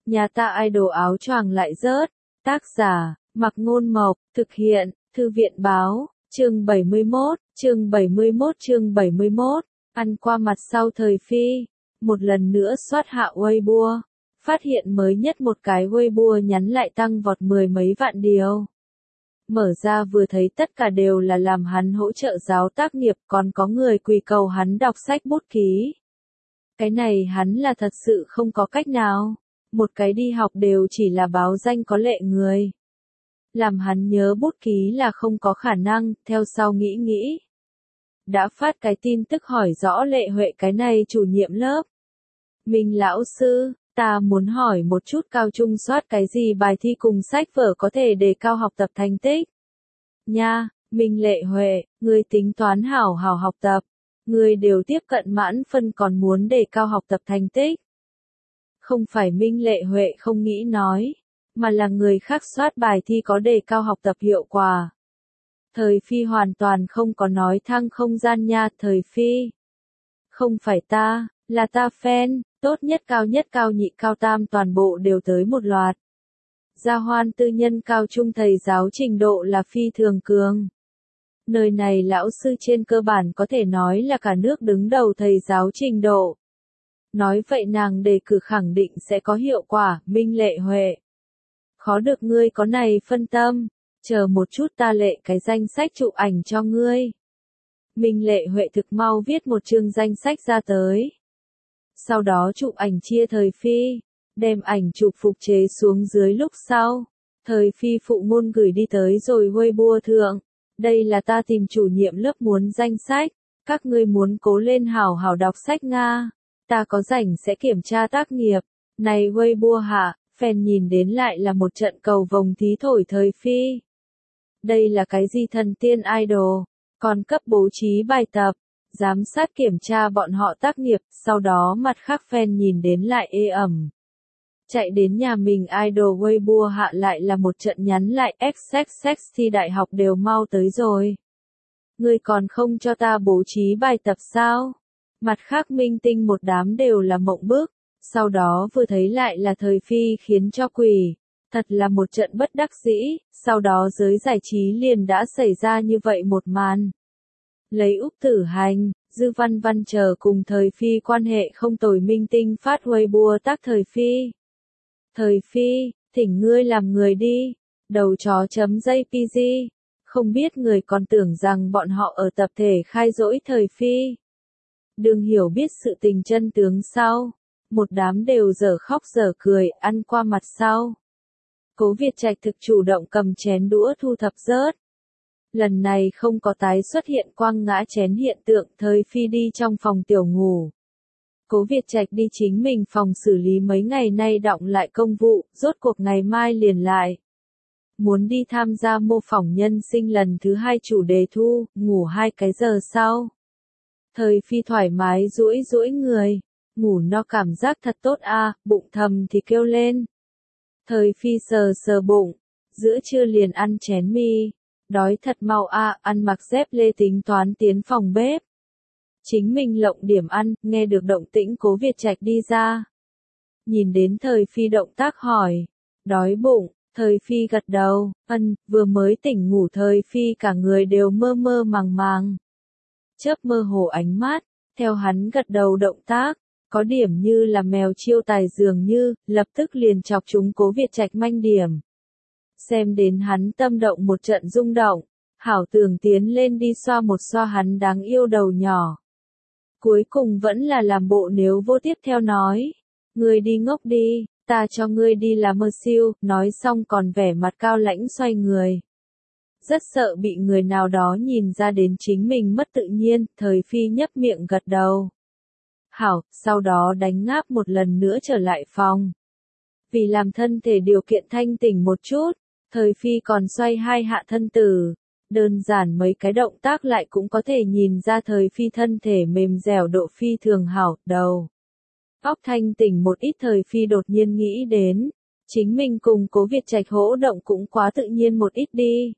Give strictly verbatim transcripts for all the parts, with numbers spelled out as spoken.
Nhà ta idol áo choàng lại rớt. Tác giả, Mặc Ngôn Mộc, thực hiện, Thư viện Báo, chương bảy mươi mốt, chương bảy mươi mốt chương bảy mươi mốt, ăn qua mặt sau thời phi. Một lần nữa soát hạ Weibo, phát hiện mới nhất một cái Weibo nhắn lại tăng vọt mười mấy vạn điều. Mở ra vừa thấy tất cả đều là làm hắn hỗ trợ giáo tác nghiệp, còn có người quỳ cầu hắn đọc sách bút ký. Cái này hắn là thật sự không có cách nào. Một cái đi học đều chỉ là báo danh có lệ người. Làm hắn nhớ bút ký là không có khả năng, theo sau nghĩ nghĩ. Đã phát cái tin tức hỏi rõ Lệ Huệ cái này chủ nhiệm lớp. Minh lão sư, ta muốn hỏi một chút cao trung soát cái gì bài thi cùng sách vở có thể đề cao học tập thành tích. Nha, Minh Lệ Huệ, ngươi tính toán hảo hảo học tập. Ngươi đều tiếp cận mãn phân còn muốn đề cao học tập thành tích. Không phải Minh Lệ Huệ không nghĩ nói, mà là người khác soát bài thi có đề cao học tập hiệu quả. Thời phi hoàn toàn không có nói thăng không gian nha, thời phi. Không phải ta, là ta fan, tốt nhất cao nhất cao nhị cao tam toàn bộ đều tới một loạt. Gia Hoan tư nhân cao trung thầy giáo trình độ là phi thường cường. Nơi này lão sư trên cơ bản có thể nói là cả nước đứng đầu thầy giáo trình độ. Nói vậy nàng đề cử khẳng định sẽ có hiệu quả, Minh Lệ Huệ. Khó được ngươi có này phân tâm, chờ một chút ta lệ cái danh sách chụp ảnh cho ngươi. Minh Lệ Huệ thực mau viết một chương danh sách ra tới. Sau đó chụp ảnh chia thời phi, đem ảnh chụp phục chế xuống dưới lúc sau. Thời phi phụ ngôn gửi đi tới rồi Weibo thượng. Đây là ta tìm chủ nhiệm lớp muốn danh sách, các ngươi muốn cố lên hảo hảo đọc sách Nga. Ta có rảnh sẽ kiểm tra tác nghiệp. Này Weibo hạ, fan nhìn đến lại là một trận cầu vồng thí thổi thời phi. Đây là cái gì thần tiên idol, còn cấp bố trí bài tập, giám sát kiểm tra bọn họ tác nghiệp, sau đó mặt khác fan nhìn đến lại ê ẩm. Chạy đến nhà mình idol Weibo hạ lại là một trận nhắn lại xx xx thi đại học đều mau tới rồi. Ngươi còn không cho ta bố trí bài tập sao? Mặt khác minh tinh một đám đều là mộng bức, sau đó vừa thấy lại là thời phi khiến cho quỷ. Thật là một trận bất đắc dĩ, sau đó giới giải trí liền đã xảy ra như vậy một màn. Lấy Úc Tử Hành, Dư Văn Văn chờ cùng thời phi quan hệ không tồi minh tinh phát Weibo tác thời phi. Thời phi, thỉnh ngươi làm người đi, đầu chó chấm jpg, không biết người còn tưởng rằng bọn họ ở tập thể khai dỗi thời phi. Đừng hiểu biết sự tình chân tướng sau, một đám đều dở khóc dở cười, ăn qua mặt sau. Cố Việt Trạch thực chủ động cầm chén đũa thu thập rớt. Lần này không có tái xuất hiện quăng ngã chén hiện tượng, thời phi đi trong phòng tiểu ngủ. Cố Việt Trạch đi chính mình phòng xử lý mấy ngày nay đọng lại công vụ, rốt cuộc ngày mai liền lại. Muốn đi tham gia mô phỏng nhân sinh lần thứ hai chủ đề thu, ngủ hai cái giờ sau. Thời phi thoải mái duỗi duỗi người, ngủ no cảm giác thật tốt a, à, bụng thầm thì kêu lên. Thời phi sờ sờ bụng, giữa trưa liền ăn chén mì, đói thật mau a, à, ăn mặc dép lê tính toán tiến phòng bếp. Chính mình lộng điểm ăn, nghe được động tĩnh Cố Việt Trạch đi ra. Nhìn đến thời phi động tác hỏi, đói bụng, thời phi gật đầu, ân, vừa mới tỉnh ngủ thời phi cả người đều mơ mơ màng màng. Chớp mơ hồ ánh mắt, theo hắn gật đầu động tác, có điểm như là mèo chiêu tài dường như, lập tức liền chọc chúng Cố Việt Trạch manh điểm. Xem đến hắn tâm động một trận rung động, hảo tưởng tiến lên đi xoa một xoa hắn đáng yêu đầu nhỏ. Cuối cùng vẫn là làm bộ nếu vô tiếp theo nói, ngươi đi ngốc đi, ta cho ngươi đi làm mơ siêu, nói xong còn vẻ mặt cao lãnh xoay người. Rất sợ bị người nào đó nhìn ra đến chính mình mất tự nhiên, thời phi nhấp miệng gật đầu. Hảo, sau đó đánh ngáp một lần nữa trở lại phòng. Vì làm thân thể điều kiện thanh tỉnh một chút, thời phi còn xoay hai hạ thân tử. Đơn giản mấy cái động tác lại cũng có thể nhìn ra thời phi thân thể mềm dẻo độ phi thường hảo, đầu. Óc thanh tỉnh một ít thời phi đột nhiên nghĩ đến. Chính mình cùng Cố Việt Trạch hỗ động cũng quá tự nhiên một ít đi.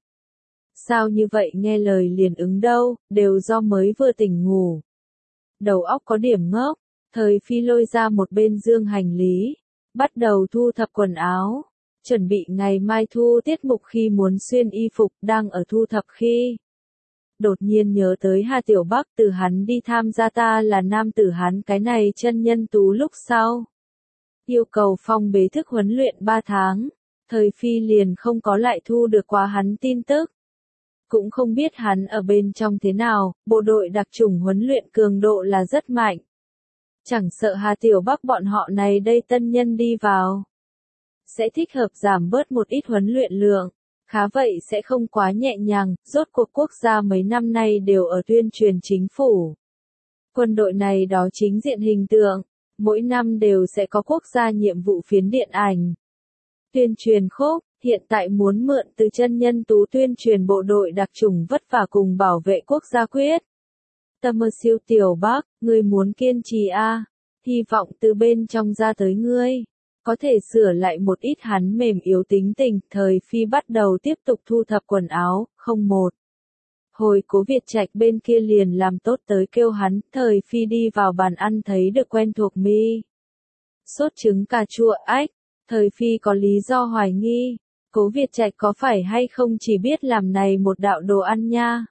Sao như vậy nghe lời liền ứng đâu, đều do mới vừa tỉnh ngủ. Đầu óc có điểm ngốc, thời phi lôi ra một bên dương hành lý. bắt đầu thu thập quần áo, chuẩn bị ngày mai thu tiết mục khi muốn xuyên y phục, đang ở thu thập khi đột nhiên nhớ tới Hà Tiểu Bắc từ hắn đi tham gia Ta Là Nam Tử hắn cái này chân nhân tú lúc sau. Yêu cầu phong bế thức huấn luyện ba tháng, thời phi liền không có lại thu được qua hắn tin tức. Cũng không biết hắn ở bên trong thế nào, bộ đội đặc chủng huấn luyện cường độ là rất mạnh. Chẳng sợ Hà Tiểu Bắc bọn họ này đây tân nhân đi vào. Sẽ thích hợp giảm bớt một ít huấn luyện lượng. Khá vậy sẽ không quá nhẹ nhàng, rốt cuộc quốc gia mấy năm nay đều ở tuyên truyền chính phủ. Quân đội này đó chính diện hình tượng, mỗi năm đều sẽ có quốc gia nhiệm vụ phiến điện ảnh. Tuyên truyền khúc, hiện tại muốn mượn từ chân nhân tú tuyên truyền bộ đội đặc chủng vất vả cùng bảo vệ quốc gia quyết. Tâm ơ siêu Tiểu Bắc, ngươi muốn kiên trì a, à? Hy vọng từ bên trong ra tới ngươi. Có thể sửa lại một ít hắn mềm yếu tính tình, thời phi bắt đầu tiếp tục thu thập quần áo, không một. Hồi Cố Việt Trạch bên kia liền làm tốt tới kêu hắn, thời phi đi vào bàn ăn thấy được quen thuộc mi. Sốt trứng cà chua ách, thời phi có lý do hoài nghi, Cố Việt Trạch có phải hay không chỉ biết làm này một đạo đồ ăn nha.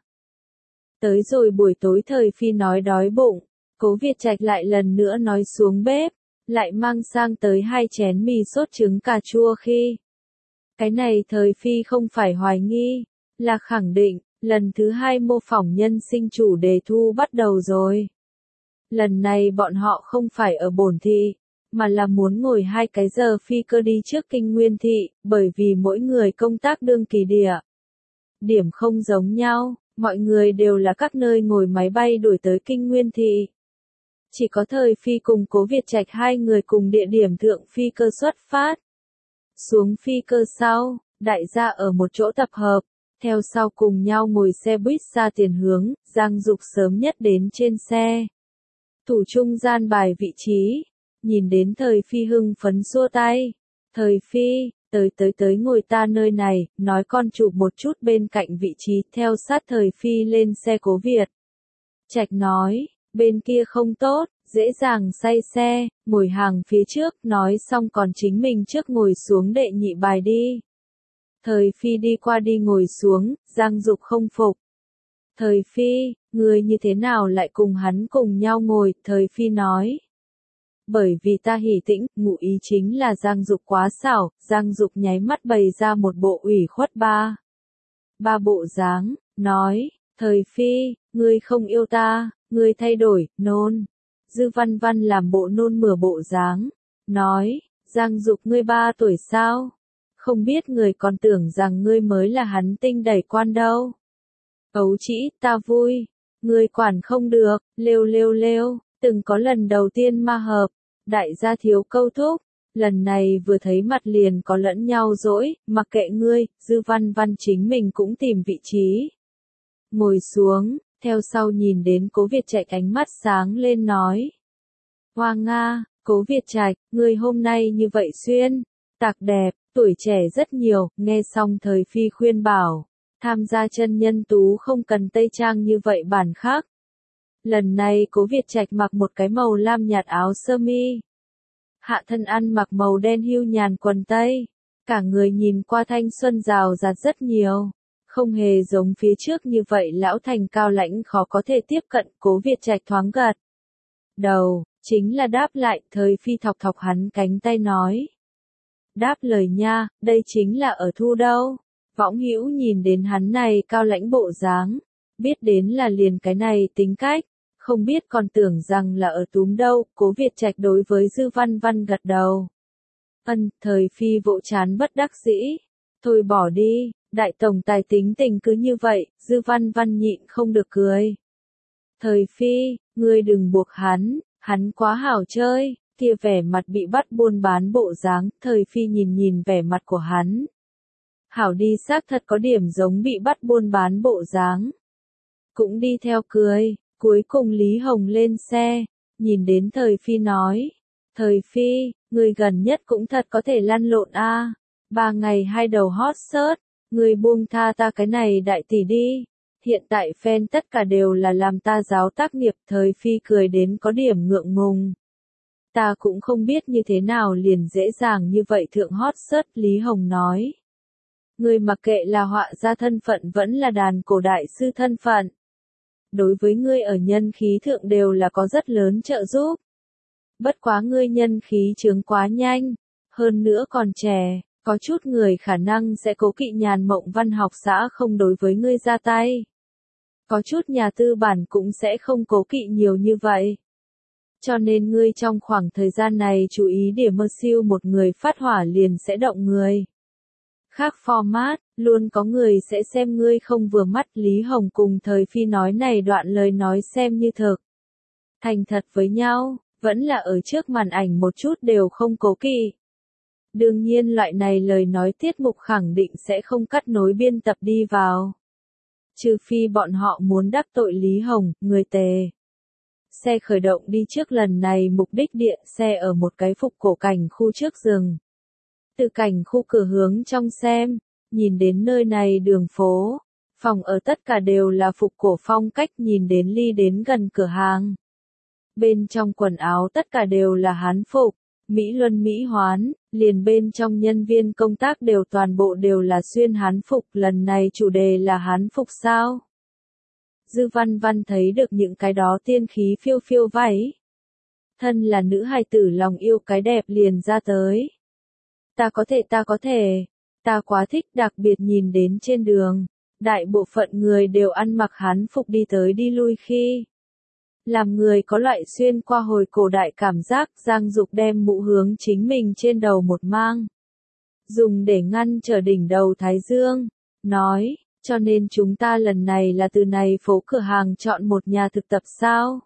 Tới rồi buổi tối thời phi nói đói bụng, Cố Việt Trạch lại lần nữa nói xuống bếp. Lại mang sang tới hai chén mì sốt trứng cà chua khi. Cái này thời phi không phải hoài nghi, là khẳng định, lần thứ hai mô phỏng nhân sinh chủ đề thu bắt đầu rồi. Lần này bọn họ không phải ở bổn thị, mà là muốn ngồi hai cái giờ phi cơ đi trước kinh Nguyên thị, bởi vì mỗi người công tác đương kỳ địa. Điểm không giống nhau, mọi người đều là các nơi ngồi máy bay đuổi tới kinh Nguyên thị. Chỉ có thời phi cùng Cố Việt Trạch hai người cùng địa điểm thượng phi cơ xuất phát. Xuống phi cơ sau, đại gia ở một chỗ tập hợp, theo sau cùng nhau ngồi xe buýt xa tiền hướng, Giang Dục sớm nhất đến trên xe. Thủ trung gian bài vị trí, nhìn đến thời phi hưng phấn xua tay. Thời phi, tới tới tới ngồi ta nơi này, nói con chụp một chút bên cạnh vị trí, theo sát thời phi lên xe Cố Việt. Trạch nói. Bên kia không tốt, dễ dàng say xe, ngồi hàng phía trước, nói xong còn chính mình trước ngồi xuống đệ nhị bài đi. Thời phi đi qua đi ngồi xuống, Giang Dục không phục. Thời phi, người như thế nào lại cùng hắn cùng nhau ngồi, thời phi nói. Bởi vì ta hỉ tĩnh, ngụ ý chính là Giang Dục quá xảo, Giang Dục nháy mắt bày ra một bộ ủy khuất ba. Ba bộ dáng, nói, thời phi, ngươi không yêu ta. Ngươi thay đổi, nôn. Dư Văn Văn làm bộ nôn mửa bộ dáng. Nói, Giang Dục ngươi ba tuổi sao? Không biết người còn tưởng rằng ngươi mới là hắn tinh đẩy quan đâu. Ấu chỉ, ta vui. Ngươi quản không được, lêu lêu lêu. Từng có lần đầu tiên ma hợp. Đại gia thiếu câu thúc. Lần này vừa thấy mặt liền có lẫn nhau dỗi, mặc kệ ngươi, Dư Văn Văn chính mình cũng tìm vị trí. Ngồi xuống. Theo sau nhìn đến Cố Việt Trạch ánh mắt sáng lên nói. Hoa Nga, Cố Việt Trạch, người hôm nay như vậy xuyên, tạc đẹp, tuổi trẻ rất nhiều, nghe xong thời phi khuyên bảo. Tham gia chân nhân tú không cần tây trang như vậy bản khác. Lần này Cố Việt Trạch mặc một cái màu lam nhạt áo sơ mi. Hạ thân ăn mặc màu đen hưu nhàn quần tây. Cả người nhìn qua thanh xuân rào rạt rất nhiều. Không hề giống phía trước như vậy lão thành cao lãnh khó có thể tiếp cận, Cố Việt Trạch thoáng gật. Đầu, chính là đáp lại, thời phi thọc thọc hắn cánh tay nói. Đáp lời nha, đây chính là ở thu đâu. Võng Hữu nhìn đến hắn này cao lãnh bộ dáng, biết đến là liền cái này tính cách, không biết còn tưởng rằng là ở túm đâu, Cố Việt Trạch đối với Dư Văn Văn gật đầu. Ân, thời phi vỗ chán bất đắc dĩ. Thôi bỏ đi. Đại tổng tài tính tình cứ như vậy, Dư Văn Văn nhịn không được cười. Thời phi, ngươi đừng buộc hắn, hắn quá hảo chơi, kia vẻ mặt bị bắt buôn bán bộ dáng, thời phi nhìn nhìn vẻ mặt của hắn. Hảo đi xác thật có điểm giống bị bắt buôn bán bộ dáng. Cũng đi theo cười, cuối cùng Lý Hồng lên xe, nhìn đến thời phi nói. Thời phi, ngươi gần nhất cũng thật có thể lăn lộn a, ba ngày hai đầu hot search. Người buông tha ta cái này đại tỷ đi. Hiện tại fan tất cả đều là làm ta giáo tác nghiệp, thời phi cười đến có điểm ngượng ngùng. Ta cũng không biết như thế nào liền dễ dàng như vậy thượng hot search, Lý Hồng nói. Ngươi mặc kệ là họa gia thân phận vẫn là đàn cổ đại sư thân phận. Đối với ngươi ở nhân khí thượng đều là có rất lớn trợ giúp. Bất quá ngươi nhân khí chướng quá nhanh, hơn nữa còn trẻ, có chút người khả năng sẽ cố kỵ Nhàn Mộng Văn học xã không đối với ngươi ra tay. Có chút nhà tư bản cũng sẽ không cố kỵ nhiều như vậy. Cho nên ngươi trong khoảng thời gian này chú ý điểm mơ siêu một người phát hỏa liền sẽ động người. Khác format, luôn có người sẽ xem ngươi không vừa mắt. Lý Hồng cùng Thời Phi nói này đoạn lời nói xem như thực. Thành thật với nhau, vẫn là ở trước màn ảnh một chút đều không cố kỵ. Đương nhiên loại này lời nói tiết mục khẳng định sẽ không cắt nối biên tập đi vào. Trừ phi bọn họ muốn đắc tội Lý Hồng, người tề. Xe khởi động đi trước, lần này mục đích địa xe ở một cái phục cổ cảnh khu trước rừng. Từ cảnh khu cửa hướng trong xem, nhìn đến nơi này đường phố, phòng ở tất cả đều là phục cổ phong cách, nhìn đến ly đến gần cửa hàng. Bên trong quần áo tất cả đều là hán phục, Mỹ Luân Mỹ Hoán, liền bên trong nhân viên công tác đều toàn bộ đều là xuyên hán phục, lần này chủ đề là hán phục sao? Dư Văn Văn thấy được những cái đó tiên khí phiêu phiêu váy. Thân là nữ hài tử lòng yêu cái đẹp liền ra tới. Ta có thể ta có thể, ta quá thích, đặc biệt nhìn đến trên đường, đại bộ phận người đều ăn mặc hán phục đi tới đi lui khi. Làm người có loại xuyên qua hồi cổ đại cảm giác. Giang Dục đem mũ hướng chính mình trên đầu một mang. Dùng để ngăn trở đỉnh đầu thái dương. Nói, cho nên chúng ta lần này là từ này phố cửa hàng chọn một nhà thực tập sao?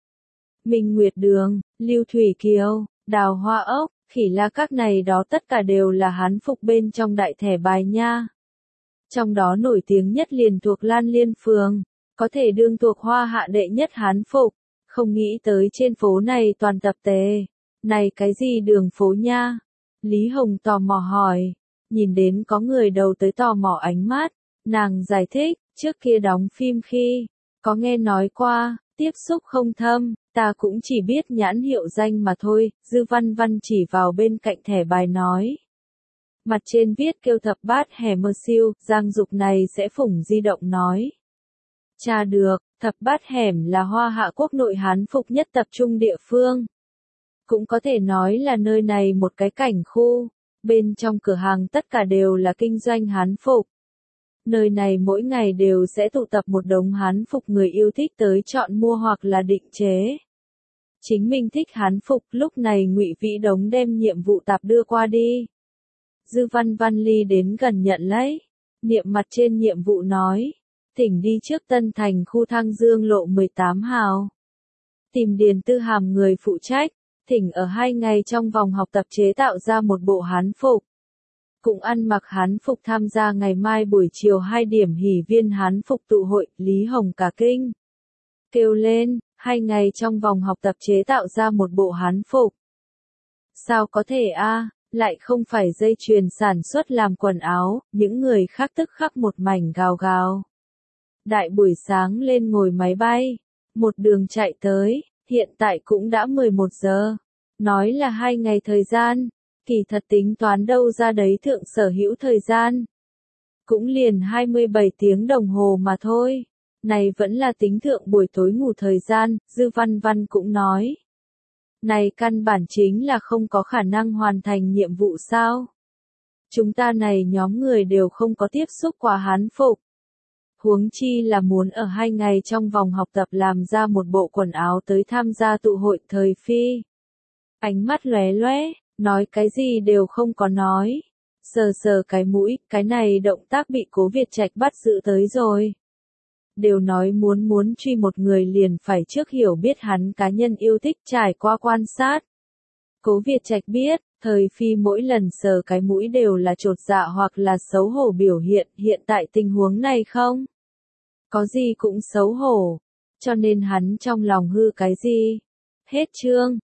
Minh Nguyệt Đường, Lưu Thủy Kiều, Đào Hoa Ốc, Khỉ La các này đó tất cả đều là hán phục bên trong đại thẻ bài nha. Trong đó nổi tiếng nhất liền thuộc Lan Liên Phường. Có thể đương thuộc hoa hạ đệ nhất hán phục, không nghĩ tới trên phố này toàn tập tề. Này cái gì đường phố nha? Lý Hồng tò mò hỏi, nhìn đến có người đầu tới tò mò ánh mắt, nàng giải thích, trước kia đóng phim khi, có nghe nói qua, tiếp xúc không thâm, ta cũng chỉ biết nhãn hiệu danh mà thôi. Dư Văn Văn chỉ vào bên cạnh thẻ bài nói. Mặt trên viết kêu Thập Bát Hẻm Mơ Siêu, Giang Dục này sẽ phủng di động nói. Tra được, Thập Bát Hẻm là Hoa Hạ quốc nội hán phục nhất tập trung địa phương. Cũng có thể nói là nơi này một cái cảnh khu, bên trong cửa hàng tất cả đều là kinh doanh hán phục. Nơi này mỗi ngày đều sẽ tụ tập một đống hán phục người yêu thích tới chọn mua hoặc là định chế. Chính mình thích hán phục, lúc này Ngụy Vĩ Đống đem nhiệm vụ tạp đưa qua đi. Dư Văn Văn ly đến gần nhận lấy, niệm mặt trên nhiệm vụ nói. Thỉnh đi trước Tân Thành khu Thăng Dương lộ mười tám hào. Tìm Điền Tư Hàm người phụ trách, thỉnh ở hai ngày trong vòng học tập chế tạo ra một bộ hán phục. Cũng ăn mặc hán phục tham gia ngày mai buổi chiều hai điểm hỉ viên hán phục tụ hội. Lý Hồng cả kinh. Kêu lên, hai ngày trong vòng học tập chế tạo ra một bộ hán phục. Sao có thể a? Lại không phải dây chuyền sản xuất làm quần áo, những người khác tức khắc một mảnh gào gào. Đại buổi sáng lên ngồi máy bay, một đường chạy tới, hiện tại cũng đã mười một giờ. Nói là hai ngày thời gian, kỳ thật tính toán đâu ra đấy thượng sở hữu thời gian. Cũng liền hai mươi bảy tiếng đồng hồ mà thôi. Này vẫn là tính thượng buổi tối ngủ thời gian, Dư Văn Văn cũng nói. Này căn bản chính là không có khả năng hoàn thành nhiệm vụ sao. Chúng ta này nhóm người đều không có tiếp xúc qua hán phục. Huống chi là muốn ở hai ngày trong vòng học tập làm ra một bộ quần áo tới tham gia tụ hội. Thời Phi. Ánh mắt lóe lóe, nói cái gì đều không có nói. Sờ sờ cái mũi, cái này động tác bị Cố Việt Trạch bắt giữ tới rồi. Đều nói muốn muốn truy một người liền phải trước hiểu biết hắn cá nhân yêu thích, trải qua quan sát. Cố Việt Trạch biết, Thời Phi mỗi lần sờ cái mũi đều là chột dạ hoặc là xấu hổ biểu hiện, hiện tại tình huống này không? Có gì cũng xấu hổ, cho nên hắn trong lòng hư cái gì? Hết chương.